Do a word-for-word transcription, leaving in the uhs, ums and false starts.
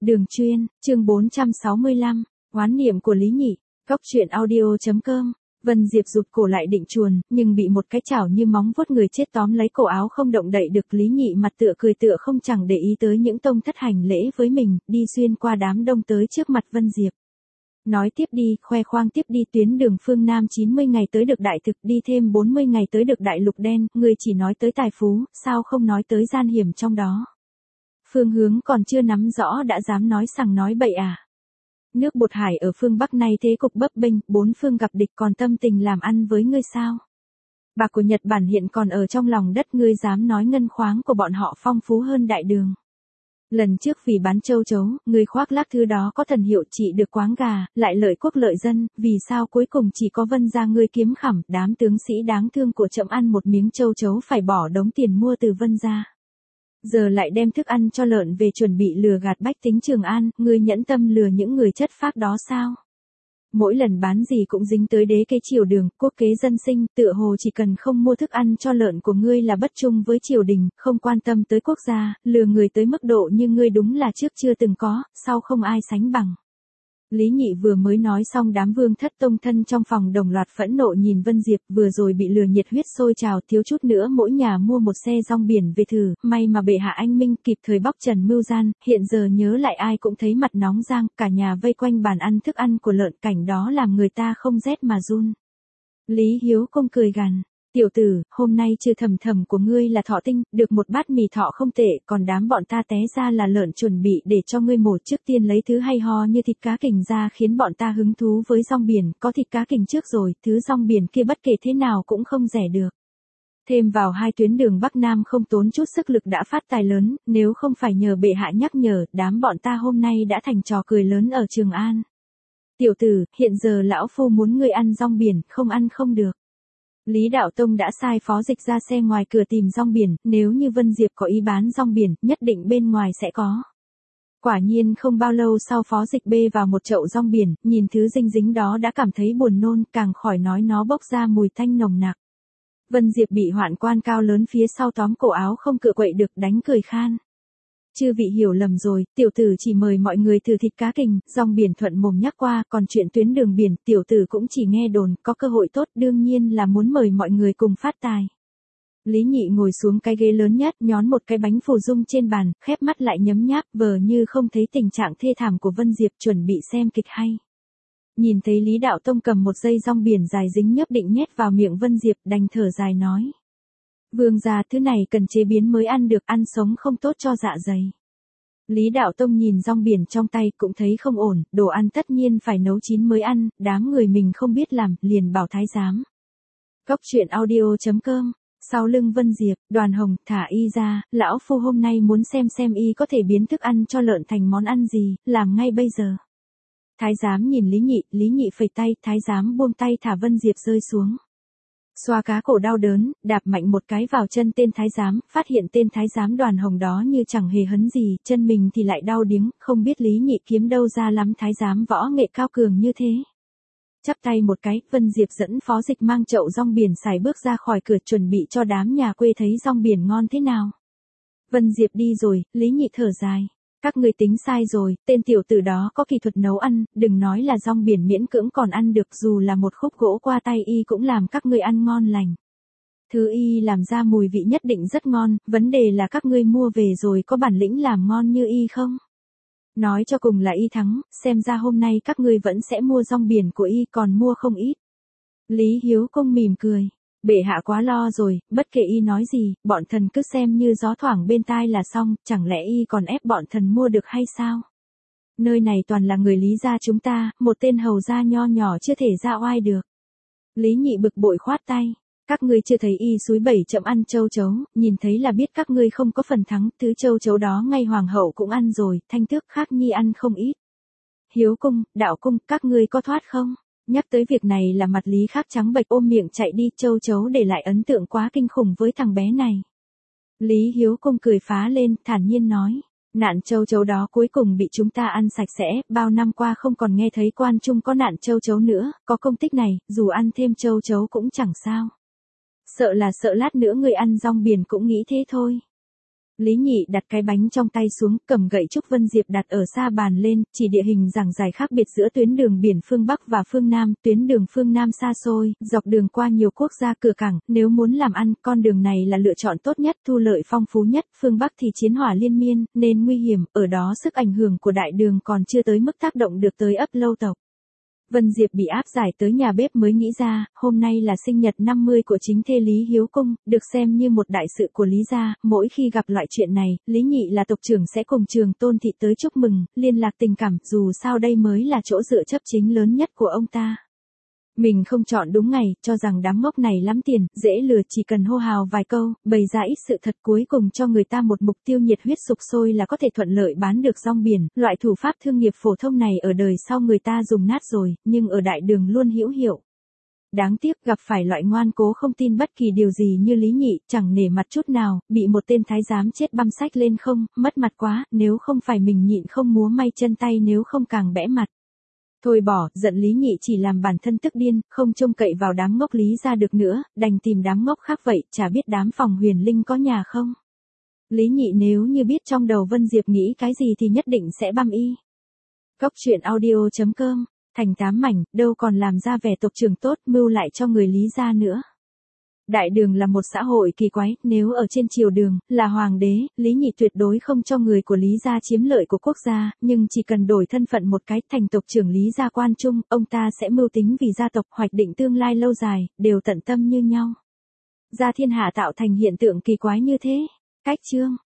Đường chuyên, chương bốn trăm sáu mươi lăm, oán niệm của Lý Nhị, góc truyện audio chấm com. Vân Diệp rụt cổ lại định chuồn, nhưng bị một cái chảo như móng vuốt người chết tóm lấy cổ áo không động đậy được. Lý Nhị mặt tựa cười tựa không chẳng để ý tới những tông thất hành lễ với mình, đi xuyên qua đám đông tới trước mặt Vân Diệp. Nói tiếp đi, khoe khoang tiếp đi, tuyến đường phương Nam chín mươi ngày tới được đại thực, đi thêm bốn mươi ngày tới được đại lục đen, người chỉ nói tới tài phú, sao không nói tới gian hiểm trong đó. Phương hướng còn chưa nắm rõ đã dám nói sằng nói bậy à. Nước bột hải ở phương Bắc nay thế cục bấp bênh, bốn phương gặp địch còn tâm tình làm ăn với ngươi sao? Bạc của Nhật Bản hiện còn ở trong lòng đất, ngươi dám nói ngân khoáng của bọn họ phong phú hơn đại đường. Lần trước vì bán châu chấu, ngươi khoác lác thứ đó có thần hiệu trị được quáng gà, lại lợi quốc lợi dân, vì sao cuối cùng chỉ có Vân gia ngươi kiếm khẩm, đám tướng sĩ đáng thương của trẫm ăn một miếng châu chấu phải bỏ đống tiền mua từ Vân gia. Giờ lại đem thức ăn cho lợn về chuẩn bị lừa gạt bách tính Trường An, ngươi nhẫn tâm lừa những người chất phác đó sao? Mỗi lần bán gì cũng dính tới đế kế triều đường, quốc kế dân sinh, tựa hồ chỉ cần không mua thức ăn cho lợn của ngươi là bất trung với triều đình, không quan tâm tới quốc gia, lừa người tới mức độ như ngươi đúng là trước chưa từng có, sau không ai sánh bằng. Lý Nhị vừa mới nói xong, đám vương thất tông thân trong phòng đồng loạt phẫn nộ nhìn Vân Diệp, vừa rồi bị lừa nhiệt huyết sôi trào, thiếu chút nữa mỗi nhà mua một xe rong biển về thử, may mà bệ hạ anh minh kịp thời bóc trần mưu gian, hiện giờ nhớ lại ai cũng thấy mặt nóng rang, cả nhà vây quanh bàn ăn thức ăn của lợn, cảnh đó làm người ta không rét mà run. Lý Hiếu Công cười gằn. Tiểu tử, hôm nay trừ thầm thầm của ngươi là thọ tinh, được một bát mì thọ không tệ, còn đám bọn ta té ra là lợn chuẩn bị để cho ngươi mổ, trước tiên lấy thứ hay ho như thịt cá kình ra khiến bọn ta hứng thú với rong biển, có thịt cá kình trước rồi, thứ rong biển kia bất kể thế nào cũng không rẻ được. Thêm vào hai tuyến đường Bắc Nam không tốn chút sức lực đã phát tài lớn, nếu không phải nhờ bệ hạ nhắc nhở, đám bọn ta hôm nay đã thành trò cười lớn ở Trường An. Tiểu tử, hiện giờ lão phu muốn ngươi ăn rong biển, không ăn không được. Lý Đạo Tông đã sai phó dịch ra xe ngoài cửa tìm rong biển, nếu như Vân Diệp có ý bán rong biển, nhất định bên ngoài sẽ có. Quả nhiên không bao lâu sau, phó dịch bê vào một chậu rong biển, nhìn thứ dinh dính đó đã cảm thấy buồn nôn, càng khỏi nói nó bốc ra mùi tanh nồng nặc. Vân Diệp bị hoạn quan cao lớn phía sau tóm cổ áo không cựa quậy được, đánh cười khan. Chư vị hiểu lầm rồi, tiểu tử chỉ mời mọi người thử thịt cá kình, rong biển thuận mồm nhắc qua, còn chuyện tuyến đường biển, tiểu tử cũng chỉ nghe đồn, có cơ hội tốt đương nhiên là muốn mời mọi người cùng phát tài. Lý Nhị ngồi xuống cái ghế lớn nhất, nhón một cái bánh phù dung trên bàn, khép mắt lại nhấm nháp, vờ như không thấy tình trạng thê thảm của Vân Diệp, chuẩn bị xem kịch hay. Nhìn thấy Lý Đạo Tông cầm một dây rong biển dài dính nhấp định nhét vào miệng Vân Diệp, đành thở dài nói. Vương gia, thứ này cần chế biến mới ăn được, ăn sống không tốt cho dạ dày. Lý Đạo Tông nhìn rong biển trong tay cũng thấy không ổn, đồ ăn tất nhiên phải nấu chín mới ăn, đám người mình không biết làm, liền bảo thái giám. Góc truyện audio chấm com, sau lưng Vân Diệp, Đoàn Hồng, thả y ra, lão phu hôm nay muốn xem xem y có thể biến thức ăn cho lợn thành món ăn gì, làm ngay bây giờ. Thái giám nhìn Lý Nhị, Lý Nhị phẩy tay, thái giám buông tay thả Vân Diệp rơi xuống. Xoa cá cổ đau đớn, đạp mạnh một cái vào chân tên thái giám, phát hiện tên thái giám Đoàn Hồng đó như chẳng hề hấn gì, chân mình thì lại đau điếng, không biết Lý Nhị kiếm đâu ra lắm thái giám võ nghệ cao cường như thế. Chắp tay một cái, Vân Diệp dẫn phó dịch mang chậu rong biển xài bước ra khỏi cửa, chuẩn bị cho đám nhà quê thấy rong biển ngon thế nào. Vân Diệp đi rồi, Lý Nhị thở dài. Các ngươi tính sai rồi, tên tiểu tử đó có kỹ thuật nấu ăn, đừng nói là rong biển miễn cưỡng còn ăn được, dù là một khúc gỗ qua tay y cũng làm các ngươi ăn ngon lành. Thứ y làm ra mùi vị nhất định rất ngon, vấn đề là các ngươi mua về rồi có bản lĩnh làm ngon như y không? Nói cho cùng là y thắng, xem ra hôm nay các ngươi vẫn sẽ mua rong biển của y, còn mua không ít. Lý Hiếu Công mỉm cười. Bệ hạ quá lo rồi, bất kể y nói gì, bọn thần cứ xem như gió thoảng bên tai là xong, chẳng lẽ y còn ép bọn thần mua được hay sao? Nơi này toàn là người Lý gia chúng ta, một tên hầu gia nho nhỏ chưa thể ra oai được. Lý Nhị bực bội khoát tay, các ngươi chưa thấy y suối bảy chậm ăn châu chấu, nhìn thấy là biết các ngươi không có phần thắng, thứ châu chấu đó ngay hoàng hậu cũng ăn rồi, thanh tước khác nhi ăn không ít. Hiếu Cung, Đạo Cung, các ngươi có thoát không? Nhắc tới việc này là mặt Lý Khắc trắng bệch ôm miệng chạy đi, châu chấu để lại ấn tượng quá kinh khủng với thằng bé này. Lý Hiếu Công cười phá lên, thản nhiên nói, nạn châu chấu đó cuối cùng bị chúng ta ăn sạch sẽ, bao năm qua không còn nghe thấy quan trung có nạn châu chấu nữa, có công tích này, dù ăn thêm châu chấu cũng chẳng sao. Sợ là sợ lát nữa người ăn rong biển cũng nghĩ thế thôi. Lý Nhị đặt cái bánh trong tay xuống, cầm gậy trúc Vân Diệp đặt ở xa bàn lên, chỉ địa hình giảng giải khác biệt giữa tuyến đường biển phương Bắc và phương Nam, tuyến đường phương Nam xa xôi, dọc đường qua nhiều quốc gia cửa cảng, nếu muốn làm ăn, con đường này là lựa chọn tốt nhất, thu lợi phong phú nhất, phương Bắc thì chiến hỏa liên miên, nên nguy hiểm, ở đó sức ảnh hưởng của đại đường còn chưa tới mức tác động được tới ấp Lâu tộc. Vân Diệp bị áp giải tới nhà bếp mới nghĩ ra, hôm nay là sinh nhật năm mươi của chính thê Lý Hiếu Cung, được xem như một đại sự của Lý gia, mỗi khi gặp loại chuyện này, Lý Nhị là tộc trưởng sẽ cùng Trường Tôn thị tới chúc mừng, liên lạc tình cảm, dù sao đây mới là chỗ dựa chấp chính lớn nhất của ông ta. Mình không chọn đúng ngày, cho rằng đám ngốc này lắm tiền, dễ lừa, chỉ cần hô hào vài câu, bày ra ít sự thật cuối cùng cho người ta một mục tiêu nhiệt huyết sục sôi là có thể thuận lợi bán được rong biển, loại thủ pháp thương nghiệp phổ thông này ở đời sau người ta dùng nát rồi, nhưng ở đại đường luôn hữu hiệu. Đáng tiếc gặp phải loại ngoan cố không tin bất kỳ điều gì như Lý Nhị, chẳng nể mặt chút nào, bị một tên thái giám chết băm sách lên không, mất mặt quá, nếu không phải mình nhịn không múa may chân tay nếu không càng bẽ mặt. Thôi bỏ, giận Lý Nhị chỉ làm bản thân tức điên, không trông cậy vào đám ngốc Lý ra được nữa, đành tìm đám ngốc khác vậy, chả biết đám Phòng Huyền Linh có nhà không. Lý Nhị nếu như biết trong đầu Vân Diệp nghĩ cái gì thì nhất định sẽ băm y. Cốc truyện audio chấm com, thành tám mảnh, đâu còn làm ra vẻ tộc trưởng tốt mưu lại cho người Lý gia nữa. Đại đường là một xã hội kỳ quái, nếu ở trên triều đường, là hoàng đế, Lý Nhị tuyệt đối không cho người của Lý gia chiếm lợi của quốc gia, nhưng chỉ cần đổi thân phận một cái thành tộc trưởng Lý gia quan trung, ông ta sẽ mưu tính vì gia tộc hoạch định tương lai lâu dài, đều tận tâm như nhau. Gia thiên hạ tạo thành hiện tượng kỳ quái như thế. Cách chương